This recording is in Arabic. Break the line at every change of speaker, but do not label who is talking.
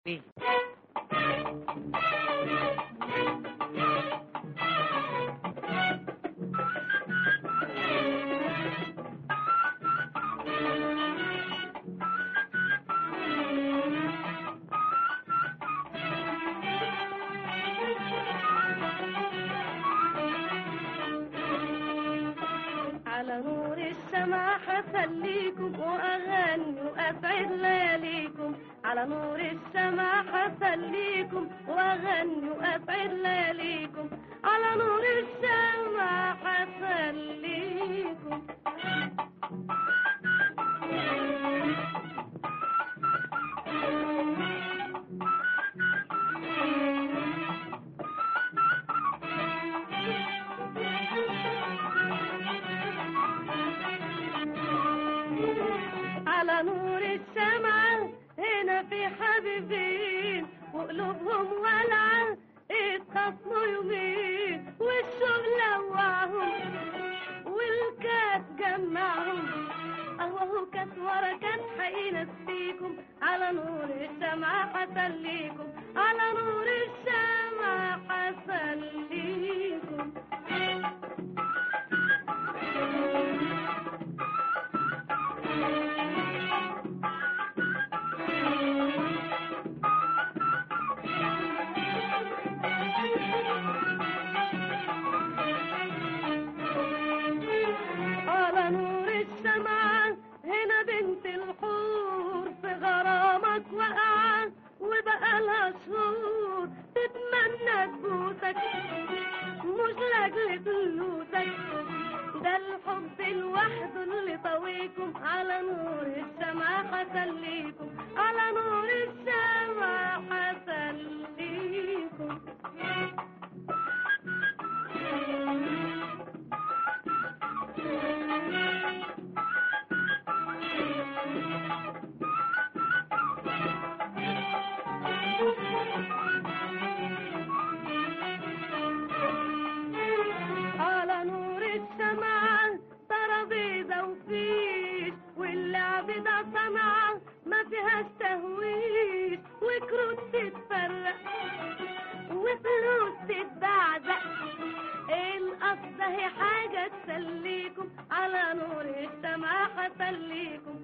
بيه.
على نور السماء حسليكم وأغني وأسعد لياليكم. على نور السماء حسليكم وأغني وأسعد لياليكم. على نور السماء حسليكم. على نور السماء هنا في حبيبين وقلوبهم ولعة اتخصموا يومين والشوق لوعهم والكاس جمعهم. اهو كاس ورا كاس حينسيكم. على نور السماء حسليكم. على نور السماء حسليكم. على نور السماء هنا بنت الحور في غرامك وقعت وبقالها شهور تتمنى تبوسك مش لاجل فلوسك. ده الحب لوحده اللي طويكم. على نور السماء حسليكم. على نور السماء حسليكم. على نور السماء ترابيزة وفيش واللعب ده صنعة ما فيهاش تهويش وكروت تتفرق وفلوس تتبعزق. القصد هي حاجة تسليكم. على نور السماء حسليكم.